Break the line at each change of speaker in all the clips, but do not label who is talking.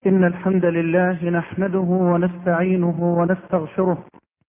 إن الحمد لله نحمده ونستعينه ونستغفره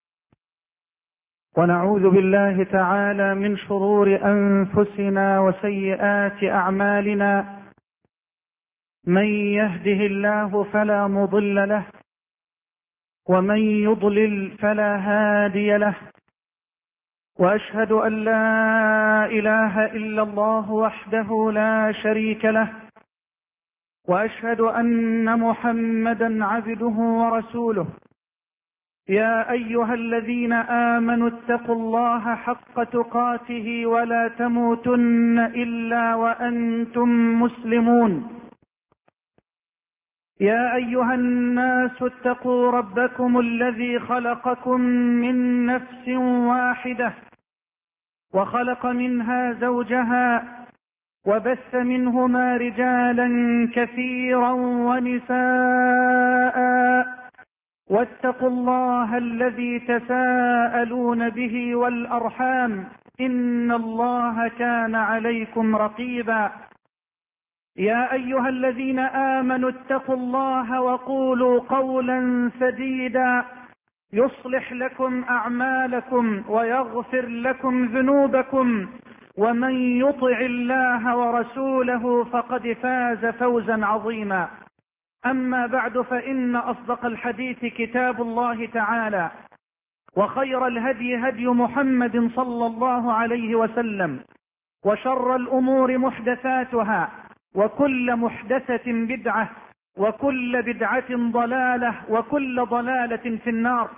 ونعوذ بالله تعالى من شرور أنفسنا وسيئات أعمالنا. من يهده الله فلا مضل له ومن يضلل فلا هادي له، وأشهد أن لا إله إلا الله وحده لا شريك له، وأشهد أن محمدا عبده ورسوله. يا أيها الذين آمنوا اتقوا الله حق تقاته ولا تموتن إلا وأنتم مسلمون. يا أيها الناس اتقوا ربكم الذي خلقكم من نفس واحدة وخلق منها زوجها وبث منهما رجالا كثيرا ونساء، واتقوا الله الذي تساءلون به والأرحام إن الله كان عليكم رقيبا. يا أيها الذين آمنوا اتقوا الله وقولوا قولا سديدا يصلح لكم أعمالكم ويغفر لكم ذنوبكم، ومن يطع الله ورسوله فقد فاز فوزا عظيما. أما بعد، فإن أصدق الحديث كتاب الله تعالى، وخير الهدي هدي محمد صلى الله عليه وسلم، وشر الأمور محدثاتها، وكل محدثة بدعة، وكل بدعة ضلالة، وكل ضلالة في النار.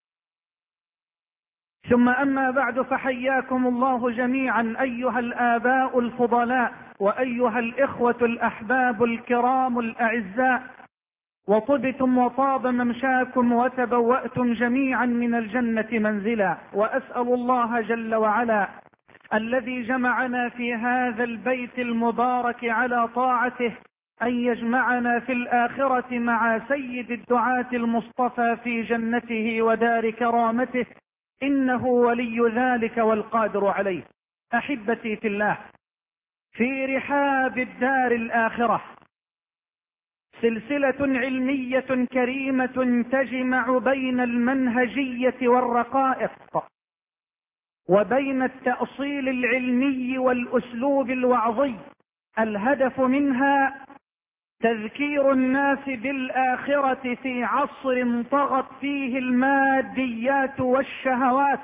ثم أما بعد، فحياكم الله جميعا أيها الآباء الفضلاء، وأيها الإخوة الأحباب الكرام الأعزاء، وطبتم وطاب ممشاكم وتبوأتم جميعا من الجنة منزلا. وأسأل الله جل وعلا الذي جمعنا في هذا البيت المبارك على طاعته أن يجمعنا في الآخرة مع سيد الدعاة المصطفى في جنته ودار كرامته، إنه ولي ذلك والقادر عليه. أحبتي في الله، في رحاب الدار الآخرة سلسلة علمية كريمة تجمع بين المنهجية والرقائق، وبين التأصيل العلمي والأسلوب الوعظي. الهدف منها تذكير الناس بالآخرة في عصر طغت فيه الماديات والشهوات،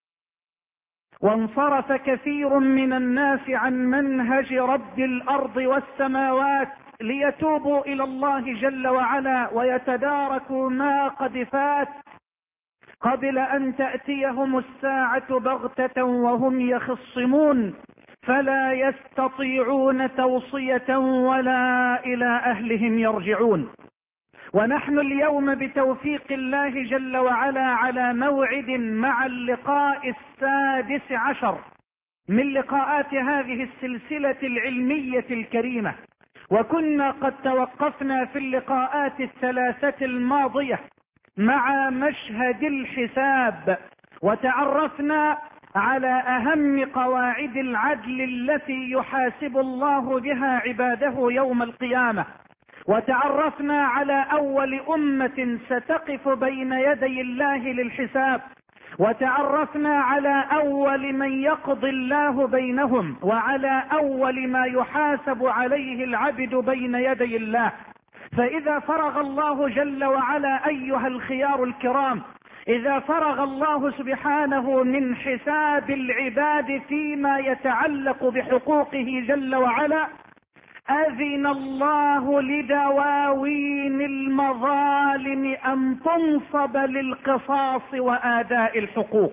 وانصرف كثير من الناس عن منهج رب الأرض والسماوات ليتوبوا إلى الله جل وعلا ويتداركوا ما قد فات قبل أن تأتيهم الساعة بغتة وهم يخصمون، فلا يستطيعون توصية ولا إلى أهلهم يرجعون. ونحن اليوم بتوفيق الله جل وعلا على موعد مع اللقاء 16 من لقاءات هذه السلسلة العلمية الكريمة، وكنا قد توقفنا في اللقاءات 3 الماضية مع مشهد الحساب، وتعرفنا على أهم قواعد العدل التي يحاسب الله بها عباده يوم القيامة، وتعرفنا على أول أمة ستقف بين يدي الله للحساب، وتعرفنا على أول من يقضي الله بينهم، وعلى أول ما يحاسب عليه العبد بين يدي الله. فإذا فرغ الله جل وعلا أيها الخيار الكرام، إذا فرغ الله سبحانه من حساب العباد فيما يتعلق بحقوقه جل وعلا، أذن الله لدواوين المظالم أن تنصب للقصاص وآداء الحقوق.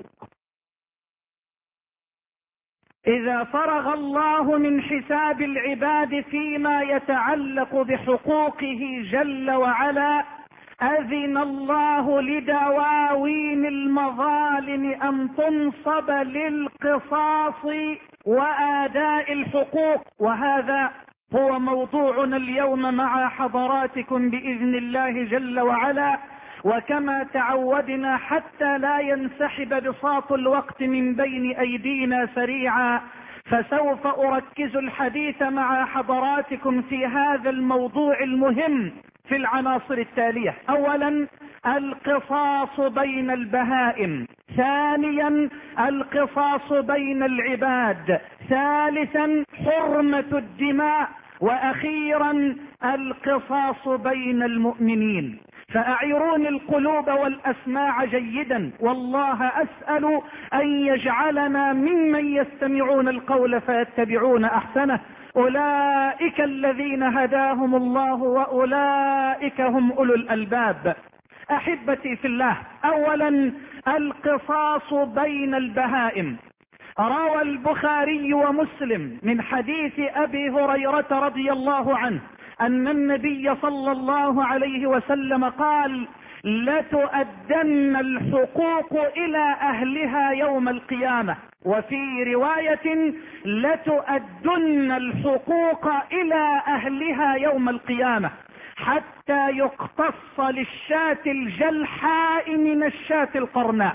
إذا فرغ الله من حساب العباد فيما يتعلق بحقوقه جل وعلا، أذن الله لدواوين المظالم أن تنصب للقصاص وآداء الحقوق. وهذا هو موضوعنا اليوم مع حضراتكم بإذن الله جل وعلا. وكما تعودنا حتى لا ينسحب بساط الوقت من بين أيدينا سريعا، فسوف أركز الحديث مع حضراتكم في هذا الموضوع المهم في العناصر التالية: اولا القصاص بين البهائم، ثانيا القصاص بين العباد، ثالثا حرمة الدماء، واخيرا القصاص بين المؤمنين. فاعيروني القلوب والاسماع جيدا، والله اسأل ان يجعلنا ممن يستمعون القول فيتبعون احسنه. اولئك الذين هداهم الله واولئك هم اولو الالباب. احبتي في الله، اولا القصاص بين البهائم. روى البخاري ومسلم من حديث ابي هريرة رضي الله عنه ان النبي صلى الله عليه وسلم قال: لتؤدن الحقوق الى اهلها يوم القيامة، وفي رواية لتؤدن الحقوق الى اهلها يوم القيامة، حتى يقتص للشاة الجلحاء من الشاة القرناء.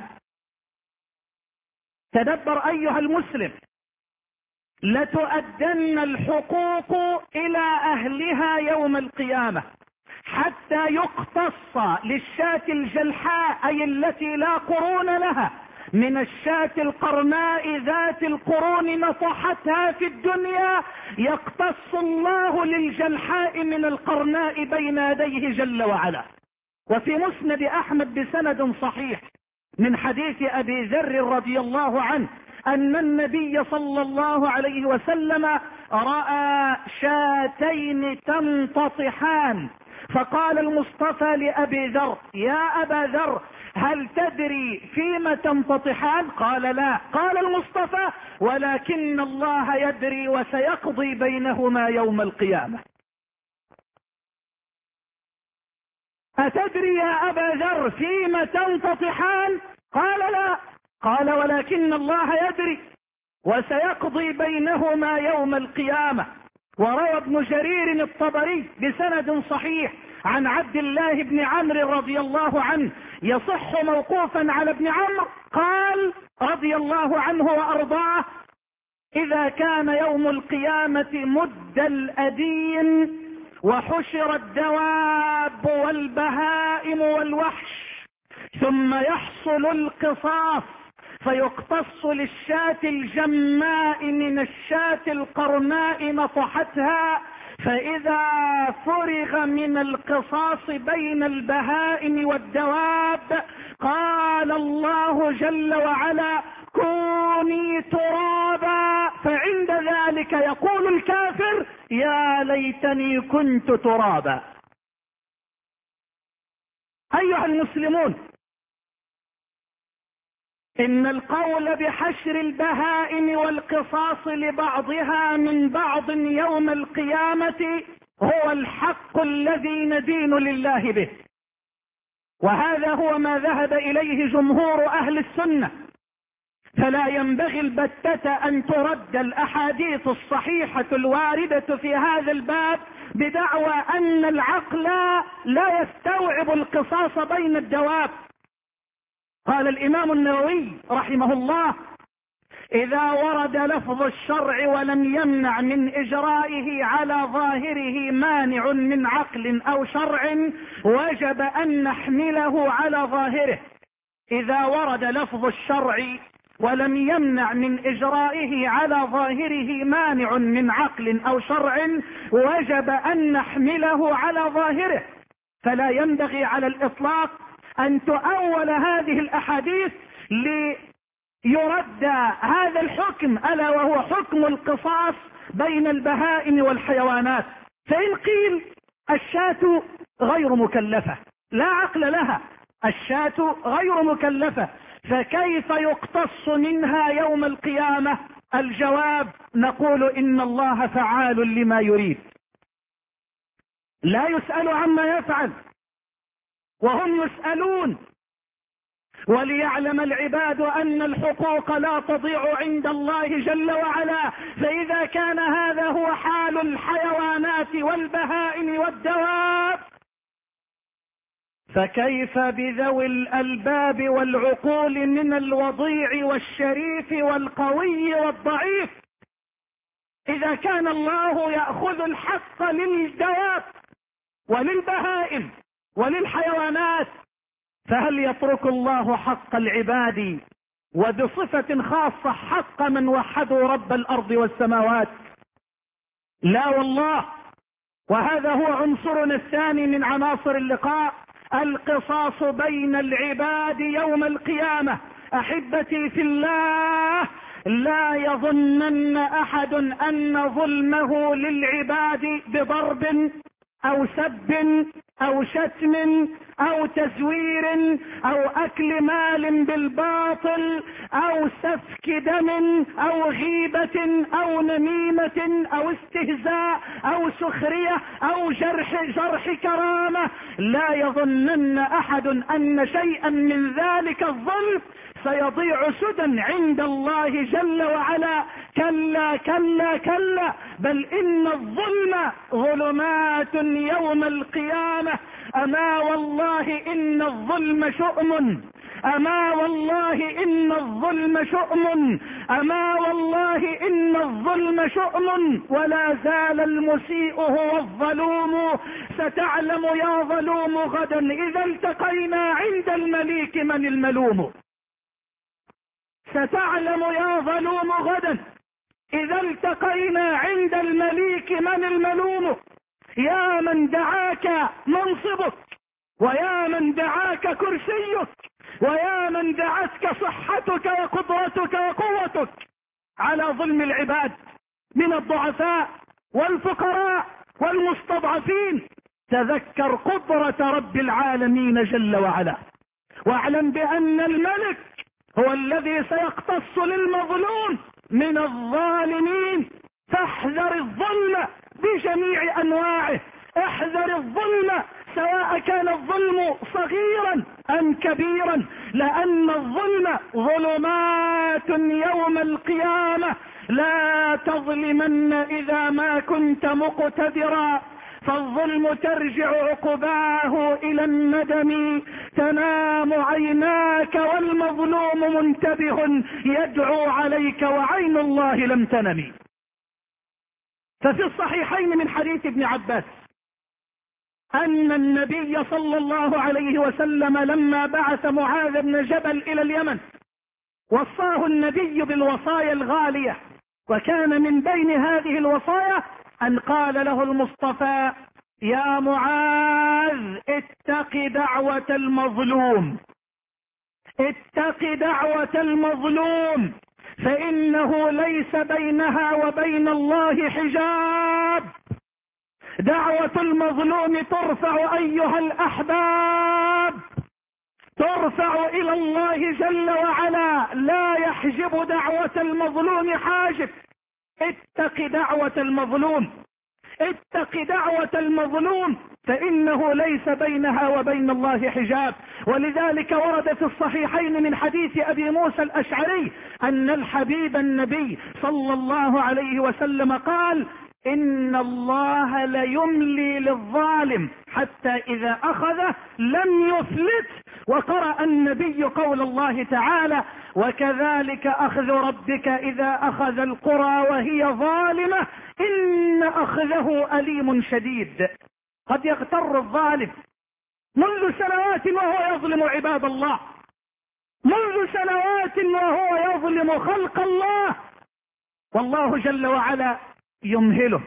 تدبر ايها المسلم، لتؤدن الحقوق الى اهلها يوم القيامة حتى يقتص للشاة الجلحاء، اي التي لا قرون لها، من الشاة القرناء ذات القرون نطحتها في الدنيا. يقتص الله للجلحاء من القرناء بين يديه جل وعلا. وفي مسند احمد بسند صحيح من حديث ابي ذر رضي الله عنه ان النبي صلى الله عليه وسلم رأى شاتين تنتطحان، فقال المصطفى لابي ذر: يا ابا ذر، هل تدري فيما تنتطحان؟ قال: لا. قال المصطفى: ولكن الله يدري وسيقضي بينهما يوم القيامة. أتدري يا أبا ذر فيما تنتطحان؟ قال: لا. قال: ولكن الله يدري وسيقضي بينهما يوم القيامة. وروى ابن جرير الطبري بسند صحيح عن عبد الله بن عمرو رضي الله عنه، يصح موقوفا على ابن عمرو، قال رضي الله عنه وأرضاه: إذا كان يوم القيامة مد الأدين وحشر الدواب والبهائم والوحش، ثم يحصل القصاص فيقتص للشاة الجماء من الشاة القرناء نطحتها، فإذا فرغ من القصاص بين البهائم والدواب قال الله جل وعلا: كوني ترابا. فعند ذلك يقول الكافر: يا ليتني كنت ترابا. ايها المسلمون، ان القول بحشر البهائم والقصاص لبعضها من بعض يوم القيامة هو الحق الذي ندين لله به، وهذا هو ما ذهب اليه جمهور اهل السنة. فلا ينبغي البتة ان ترد الاحاديث الصحيحة الواردة في هذا الباب بدعوى ان العقل لا يستوعب القصاص بين الدواب. قال الامام النووي رحمه الله: اذا ورد لفظ الشرع ولم يمنع من اجرائه على ظاهره مانع من عقل او شرع وجب ان نحمله على ظاهره. اذا ورد لفظ الشرع ولم يمنع من اجرائه على ظاهره مانع من عقل او شرع وجب ان نحمله على ظاهره. فلا ينبغي على الاطلاق ان تؤول هذه الاحاديث ليرد هذا الحكم، الا وهو حكم القصاص بين البهائم والحيوانات. فان قيل الشاة غير مكلفة، لا عقل لها، الشاة غير مكلفة، فكيف يقتص منها يوم القيامة؟ الجواب: نقول ان الله فعال لما يريد، لا يسأل عما يفعل وهم يسألون. وليعلم العباد ان الحقوق لا تضيع عند الله جل وعلا. فاذا كان هذا هو حال الحيوانات والبهائم والدواب، فكيف بذوي الالباب والعقول من الوضيع والشريف والقوي والضعيف؟ اذا كان الله يأخذ الحق للدواب وللبهائم وللحيوانات، فهل يترك الله حق العباد وبصفة خاصة حق من وحدوا رب الأرض والسماوات؟ لا والله. وهذا هو عنصرنا الثاني من عناصر اللقاء، القصاص بين العباد يوم القيامة. أحبتي في الله، لا يظنن أحد أن ظلمه للعباد بضرب أو سب أو شتم أو تزوير أو أكل مال بالباطل أو سفك دم أو غيبة أو نميمة أو استهزاء أو سخرية أو جرح كرامة. لا يظنن أحد أن شيئا من ذلك الظلم سيضيع سدى عند الله جل وعلا. كلا كلا كلا، بل إن الظلم ظلمات يوم القيامة. أما والله إن الظلم شؤم، أما والله إن الظلم شؤم، أما والله إن الظلم شؤم. ولا زال المسيء هو الظلوم. ستعلم يا ظلوم غدا إذا التقينا عند المليك من الملوم. ستعلم يا ظلوم غدا إذا التقينا عند المليك من الملوم. يا من دعاك منصبك، ويا من دعاك كرسيك، ويا من دعتك صحتك وقدرتك وقوتك على ظلم العباد من الضعفاء والفقراء والمستضعفين. تذكر قدرة رب العالمين جل وعلا، واعلم بأن الملك هو الذي سيقتص للمظلوم من الظالمين. فاحذر الظلم بجميع انواعه، احذر الظلم سواء كان الظلم صغيرا ام كبيرا، لان الظلم ظلمات يوم القيامة. لا تظلمن اذا ما كنت مقتدرا، فالظلم ترجع عقباه الى الندم. تنام عيناك والمظلوم منتبه يدعو عليك وعين الله لم تنم. ففي الصحيحين من حديث ابن عباس ان النبي صلى الله عليه وسلم لما بعث معاذ بن جبل الى اليمن وصاه النبي بالوصايا الغالية، وكان من بين هذه الوصايا ان قال له المصطفى: يا معاذ اتق دعوة المظلوم، اتق دعوة المظلوم، فإنه ليس بينها وبين الله حجاب. دعوة المظلوم ترفع أيها الأحباب، ترفع إلى الله جل وعلا، لا يحجب دعوة المظلوم حاجب. اتق دعوة المظلوم، اتق دعوة المظلوم، فإنه ليس بينها وبين الله حجاب. ولذلك ورد في الصحيحين من حديث أبي موسى الأشعري أن الحبيب النبي صلى الله عليه وسلم قال: إن الله ليملي للظالم حتى إذا أخذه لم يفلت. وقرأ النبي قول الله تعالى: وكذلك أخذ ربك إذا أخذ القرى وهي ظالمة إن أخذه أليم شديد. قد يغتر الظالم منذ سنوات وهو يظلم عباد الله، منذ سنوات وهو يظلم خلق الله، والله جل وعلا يمهله،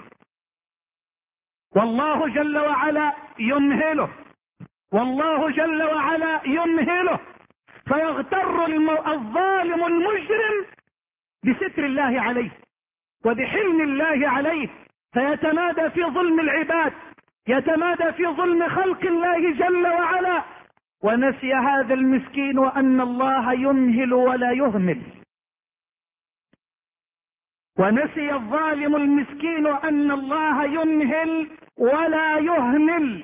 والله جل وعلا يمهله، والله جل وعلا يمهله، فيغتر الظالم المجرم بستر الله عليه وبحلم الله عليه، فيتمادى في ظلم العباد، يتمادى في ظلم خلق الله جل وعلا. ونسي هذا المسكين أن الله يمهل ولا يهمل، ونسي الظالم المسكين أن الله يمهل ولا يهمل.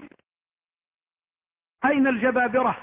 أين الجبابرة؟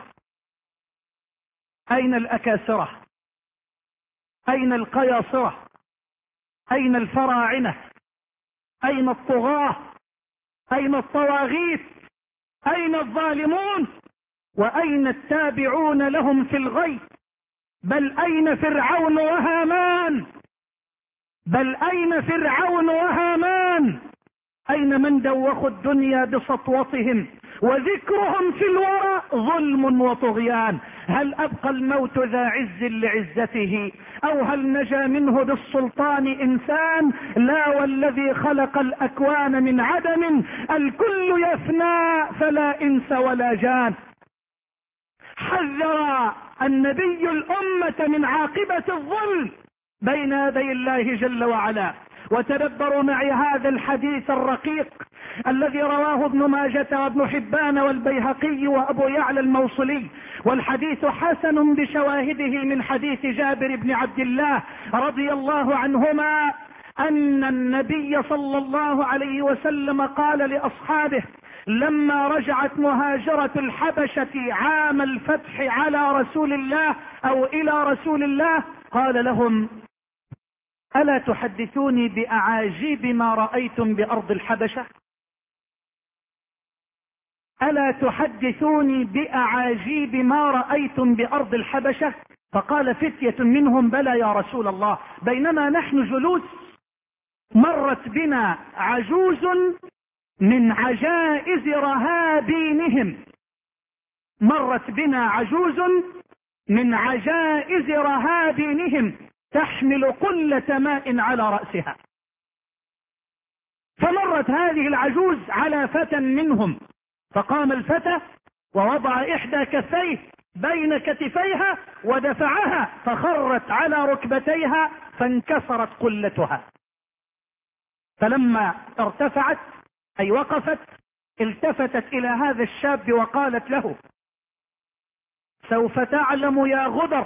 أين الأكاسرة؟ أين القياصرة؟ أين الفراعنة؟ أين الطغاة؟ أين الطواغيت؟ أين الظالمون؟ وأين التابعون لهم في الغي؟ بل أين فرعون وهامان؟ بل أين فرعون وهامان؟ أين من دوخوا الدنيا بسطوتهم وذكرهم في الورى ظلم وطغيان؟ هل أبقى الموت ذا عز لعزته، أو هل نجا منه بالسلطان إنسان؟ لا، والذي خلق الأكوان من عدم الكل يفنى فلا إنس ولا جان. حذر النبي الأمة من عاقبة الظلم بين يدي الله جل وعلا. وتدبروا معي هذا الحديث الرقيق الذي رواه ابن ماجة وابن حبان والبيهقي وابو يعلى الموصلي، والحديث حسن بشواهده من حديث جابر بن عبد الله رضي الله عنهما ان النبي صلى الله عليه وسلم قال لاصحابه لما رجعت مهاجرة الحبشة عام الفتح على رسول الله او الى رسول الله، قال لهم: ألا تحدثوني بأعاجيب ما رأيتم بأرض الحبشة؟ ألا تحدثوني بأعاجيب ما رأيتم بأرض الحبشة؟ فقال فتية منهم: بلى يا رسول الله، بينما نحن جلوس مرت بنا عجوز من عجائز رهابينهم، مرت بنا عجوز من عجائز رهابينهم تحمل قلة ماء على رأسها. فمرت هذه العجوز على فتى منهم، فقام الفتى ووضع إحدى كفيه بين كتفيها ودفعها فخرت على ركبتيها فانكسرت قلتها. فلما ارتفعت أي وقفت التفتت إلى هذا الشاب وقالت له: سوف تعلم يا غدر،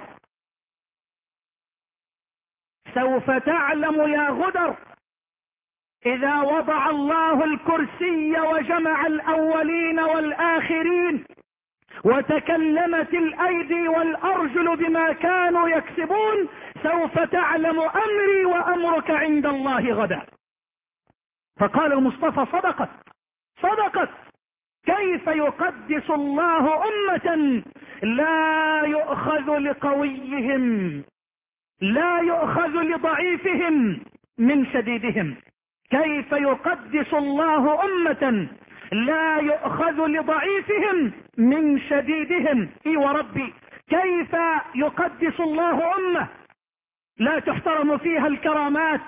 سوف تعلم يا غدر، إذا وضع الله الكرسي وجمع الأولين والآخرين وتكلمت الأيدي والأرجل بما كانوا يكسبون، سوف تعلم أمري وأمرك عند الله غدا. فقال المصطفى: صدقت صدقت، كيف يقدس الله أمة لا يؤخذ لقويهم، لا يؤخذ لضعيفهم من شديدهم؟ كيف يقدس الله أمة لا يؤخذ لضعيفهم من شديدهم؟ اي وربي، كيف يقدس الله أمة لا تحترم فيها الكرامات،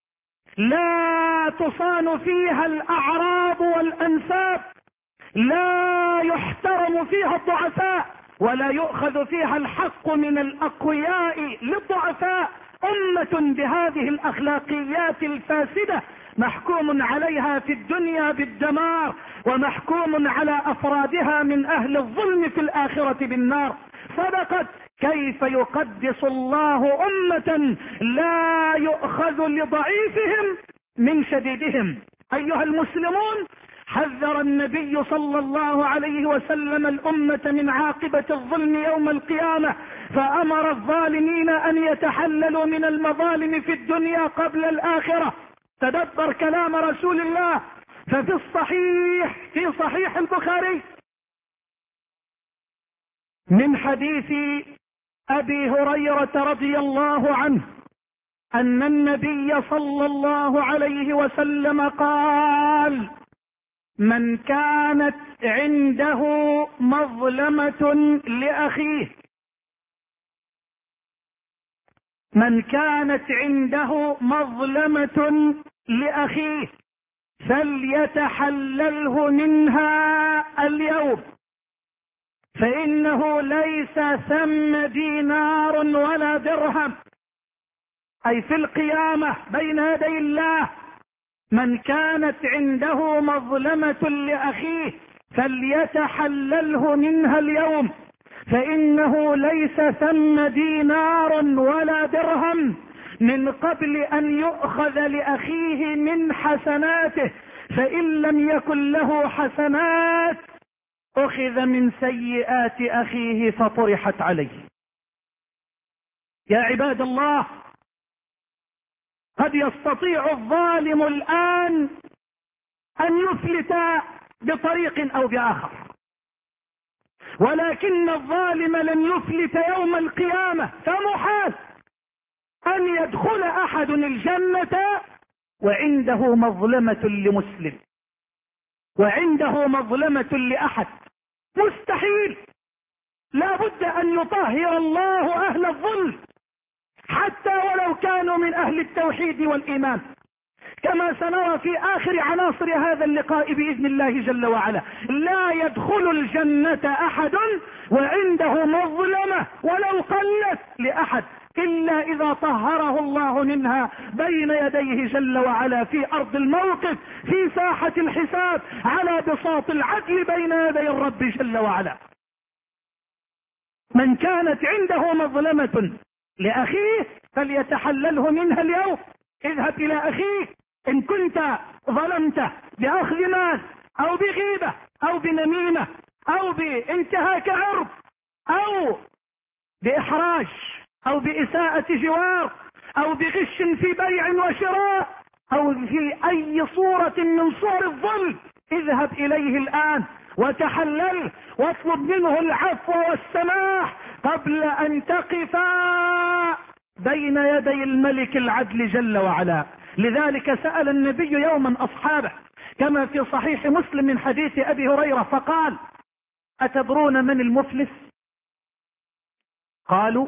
لا تصان فيها الأعراض والأنساب، لا يحترم فيها الضعفاء، ولا يؤخذ فيها الحق من الأقوياء للضعفاء. أمة بهذه الأخلاقيات الفاسدة محكوم عليها في الدنيا بالدمار، ومحكوم على أفرادها من أهل الظلم في الآخرة بالنار. صدقت، كيف يقدس الله أمة لا يؤخذ لضعيفهم من شديدهم؟ أيها المسلمون، حذر النبي صلى الله عليه وسلم الأمة من عاقبة الظلم يوم القيامة، فأمر الظالمين أن يتحللوا من المظالم في الدنيا قبل الآخرة. تدبر كلام رسول الله، ففي الصحيح في صحيح البخاري من حديث أبي هريرة رضي الله عنه أن النبي صلى الله عليه وسلم قال: من كانت عنده مظلمة لأخيه، من كانت عنده مظلمة لأخيه فليتحلله منها اليوم، فإنه ليس ثم دينار ولا درهم، أي في القيامة بين يدي الله. من كانت عنده مظلمة لأخيه فليتحلله منها اليوم، فإنه ليس ثم دينار ولا درهم من قبل أن يؤخذ لأخيه من حسناته، فإن لم يكن له حسنات أخذ من سيئات أخيه فطرحت عليه. يا عباد الله، قد يستطيع الظالم الآن أن يفلت بطريق أو بآخر، ولكن الظالم لن يفلت يوم القيامة، فمحال أن يدخل أحد الجنة وعنده مظلمة لمسلم وعنده مظلمة لأحد، مستحيل. لا بد أن يطهر الله أهل الظلم حتى ولو كانوا من أهل التوحيد والإيمان، كما سنرى في آخر عناصر هذا اللقاء بإذن الله جل وعلا. لا يدخل الجنة أحد وعنده مظلمة ولو قلت لأحد إلا إذا طهره الله منها بين يديه جل وعلا في أرض الموقف، في ساحة الحساب، على بساط العدل بين يدي الرب جل وعلا. من كانت عنده مظلمة لأخيه فليتحلله منها اليوم. اذهب إلى أخيك إن كنت ظلمته بأخذ مال أو بغيبة أو بنميمة أو بانتهاك عرض أو بإحراج أو بإساءة جوار أو بغش في بيع وشراء أو في أي صورة من صور الظلم، اذهب إليه الآن وتحلل واطلب منه العفو والسماح قبل أن تقفا بين يدي الملك العدل جل وعلا. لذلك سأل النبي يوما أصحابه كما في صحيح مسلم من حديث أبي هريرة فقال: أتدرون من المفلس؟ قالوا: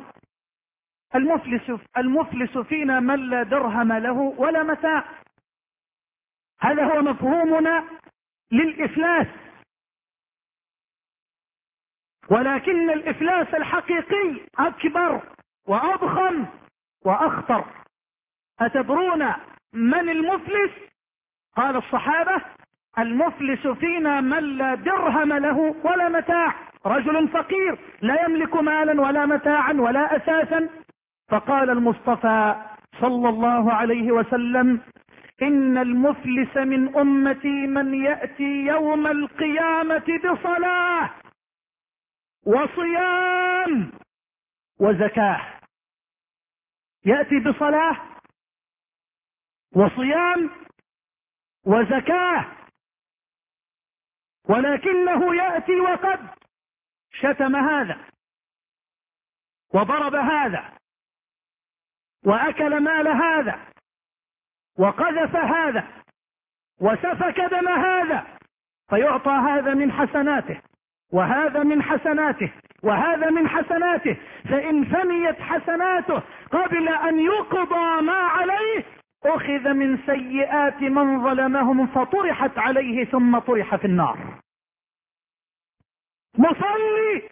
المفلس فينا من لا درهم له ولا متاع. هذا هو مفهومنا للإفلاس، ولكن الإفلاس الحقيقي أكبر وأضخم وأخطر. أتدرون من المفلس؟ قال الصحابة: المفلس فينا من لا درهم له ولا متاع، رجل فقير لا يملك مالا ولا متاعا ولا أساسا. فقال المصطفى صلى الله عليه وسلم: إن المفلس من أمتي من يأتي يوم القيامة بصلاة وصيام وزكاة. يأتي بصلاة وصيام وزكاة، ولكنه يأتي وقد شتم هذا وضرب هذا وأكل مال هذا وقذف هذا وسفك دم هذا، فيعطى هذا من حسناته وهذا من حسناته وهذا من حسناته، فإن فنيت حسناته قبل أن يقضى ما عليه أخذ من سيئات من ظلمهم فطرحت عليه ثم طرح في النار. مصلي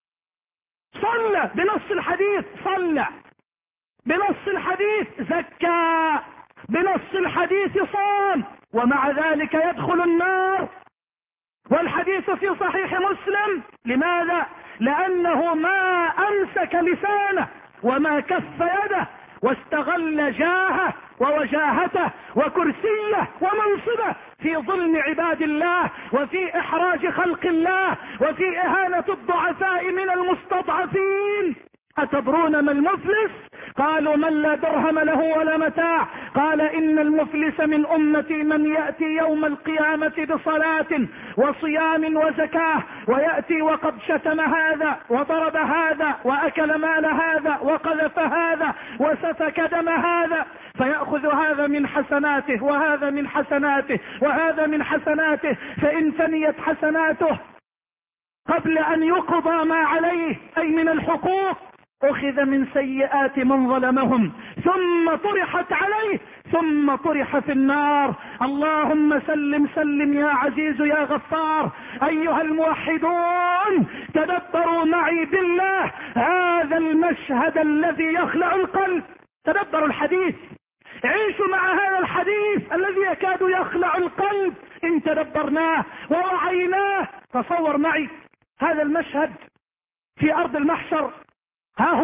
صلى بنص الحديث، صلى بنص الحديث، زكى بنص الحديث، صام، ومع ذلك يدخل النار. والحديث في صحيح مسلم. لماذا؟ لأنه ما أمسك لسانه وما كف يده واستغل جاهه ووجاهته وكرسيه ومنصبه في ظلم عباد الله وفي إحراج خلق الله وفي إهانة الضعفاء من المستضعفين. أتدرون ما المفلس؟ قالوا: من لا درهم له ولا متاع. قال: إن المفلس من أمتي من يأتي يوم القيامة بصلاة وصيام وزكاة، ويأتي وقد شتم هذا وضرب هذا وأكل مال هذا وقذف هذا وسفك دم هذا، فيأخذ هذا من حسناته وهذا من حسناته وهذا من حسناته، فإن فنيت حسناته قبل أن يقضى ما عليه أي من الحقوق أخذ من سيئات من ظلمهم ثم طرحت عليه ثم طرح في النار. اللهم سلم سلم يا عزيز يا غفار. أيها الموحدون تدبروا معي بالله هذا المشهد الذي يخلع القلب. تدبروا الحديث، عيشوا مع هذا الحديث الذي يكاد يخلع القلب إن تدبرناه ورعيناه. تصور معي هذا المشهد في أرض المحشر. ها هو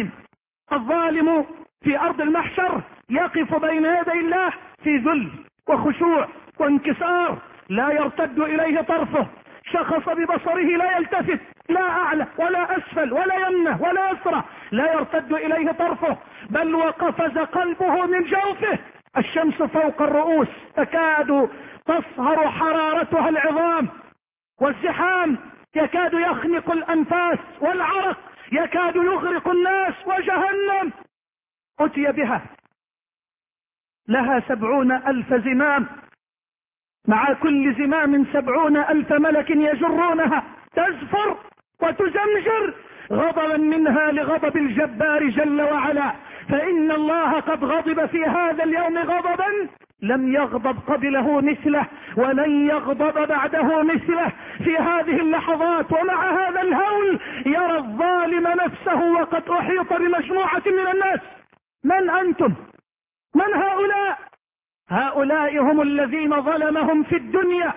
الظالم في أرض المحشر يقف بين يدي الله في ذل وخشوع وانكسار، لا يرتد إليه طرفه، شخص ببصره لا يلتفت، لا أعلى ولا أسفل ولا يمنه ولا يسرى، لا يرتد إليه طرفه، بل وقفز قلبه من جوفه. الشمس فوق الرؤوس تكاد تصهر حرارتها العظام، والزحام يكاد يخنق الأنفاس، والعرق يكاد يغرق الناس، وجهنم أتي بها لها 70,000 زمام، مع كل زمام 70,000 ملك يجرونها، تزفر وتزمجر غضبا منها لغضب الجبار جل وعلا. فإن الله قد غضب في هذا اليوم غضبا لم يغضب قبله مثله، ولن يغضب بعده مثله. في هذه اللحظات ومع هذا الهول يرى الظالم نفسه وقد أحيط بمجموعة من الناس. من أنتم؟ من هؤلاء؟ هؤلاء هم الذين ظلمهم في الدنيا.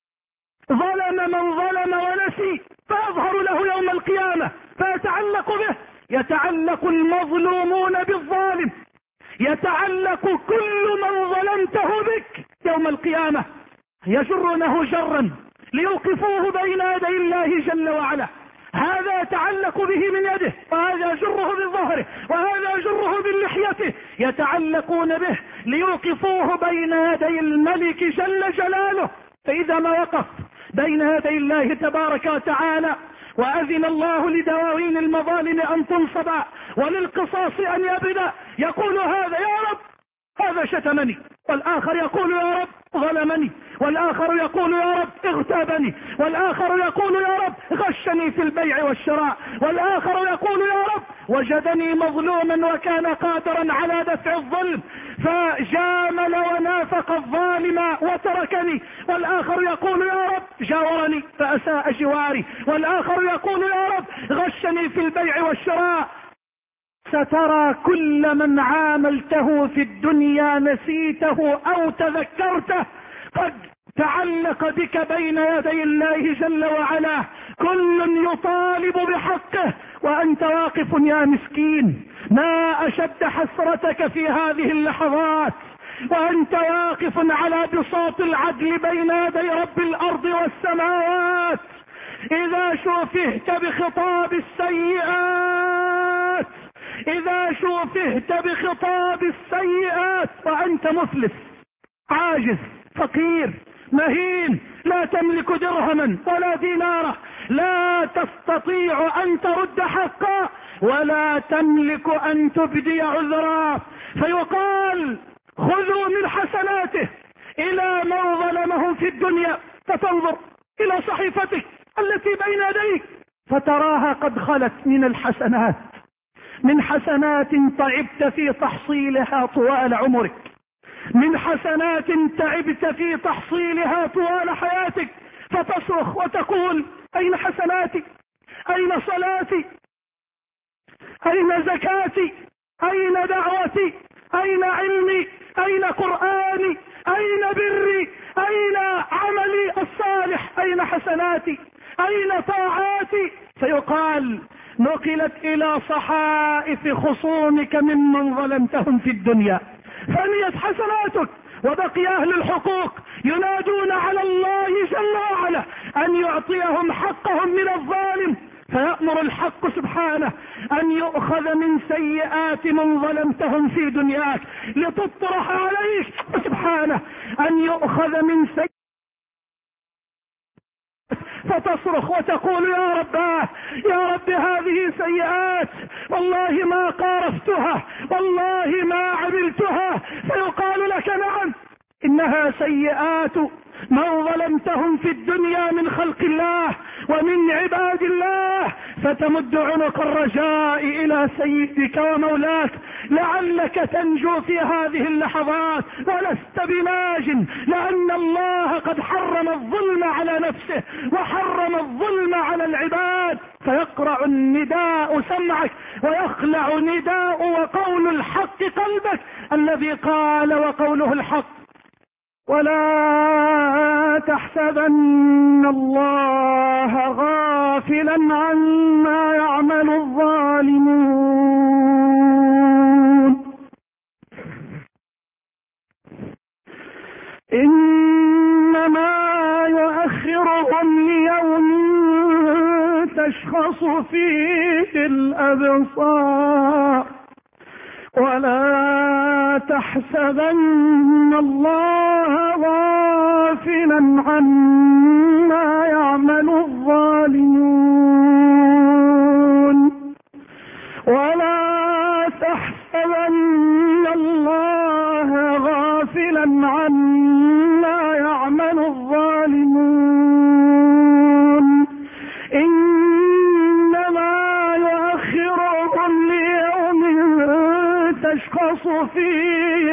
ظلم من ظلم ونسي، فيظهر له يوم القيامة فيتعلق به. يتعلق المظلومون بالظالم، يتعلق كل من ظلمته بك يوم القيامة. يجرونه جرا ليوقفوه بين يدي الله جل وعلا. هذا يتعلق به من يده، وهذا يجره بظهره، وهذا يجره بلحيته، يتعلقون به ليوقفوه بين يدي الملك جل جلاله. فإذا ما وقف بين يدي الله تبارك وتعالى وأذن الله لدواوين المظالم أن تنصب وللقصاص أن يبدأ، يقول هذا يا رب هذا شتمني، والآخر يقول يا رب ظلمني، والآخر يقول يا رب اغتابني، والآخر يقول يا رب غشني في البيع والشراء، والآخر يقول يا رب وجدني مظلوما وكان قادرا على دفع الظلم فجامل ونافق الظالم وتركني، والآخر يقول يا رب جاورني فأساء جواري، والآخر يقول يا رب غشني في البيع والشراء. سترى كل من عاملته في الدنيا نسيته أو تذكرته قد تعلق بك بين يدي الله جل وعلا. كل يطالب بحقه وأنت واقف يا مسكين. ما أشد حسرتك في هذه اللحظات وأنت واقف على بساط العدل بين يدي رب الأرض والسماوات. إذا شوفهت بخطاب السيئات، إذا شوفهت بخطاب السيئات وأنت مفلس عاجز فقير مهين، لا تملك درهما ولا دينارا، لا تستطيع أن ترد حقا ولا تملك أن تبدي عذرا، فيقال خذوا من حسناته إلى من ظلمهم في الدنيا، فتنظر إلى صحيفتك التي بين يديك فتراها قد خلت من الحسنات، من حسنات تعبت في تحصيلها طوال عمرك، من حسنات تعبت في تحصيلها طوال حياتك، فتصرخ وتقول أين حسناتي؟ أين صلاتي؟ أين زكاتي؟ أين دعوتي؟ أين علمي؟ أين قرآني؟ أين بري؟ أين عملي الصالح؟ أين حسناتي؟ أين طاعاتي؟ فيقال نقلت إلى صحائف خصومك ممن ظلمتهم في الدنيا، فنيت حسناتك، وبقي أهل الحقوق ينادون على الله جل وعلا أن يعطيهم حقهم من الظالم، فيأمر الحق سبحانه أن يؤخذ من سيئات من ظلمتهم في دنياك لتطرح عليك، سبحانه أن يؤخذ من سيئات فتصرخ وتقول يا رب يا رب هذه سيئات والله ما قارفتها والله ما عملتها، فيقال لك نعم إنها سيئات من ظلمتهم في الدنيا من خلق الله ومن عباد الله، فتمد عنق الرجاء إلى سيدك ومولاك لعلك تنجو في هذه اللحظات، ولست بناج لأن الله قد حرم الظلم على نفسه وحرم الظلم على العباد. فيقرع النداء سمعك ويخلع نداء وقول الحق قلبك الذي قال وقوله الحق ولا تحسبن الله غافلا عما يعمل الظالمون إنما يؤخرهم ليوم تشخص فيه الأبصار ولا تحسبن الله غافلا عما يعمل الظالمون ولا تحسبن الله
فيه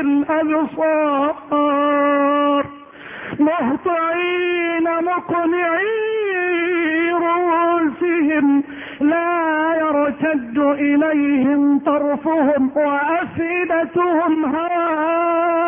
الأبصار مهطعين مقنعي رؤوسهم لا يرتد إليهم طرفهم وأفئدتهم هواء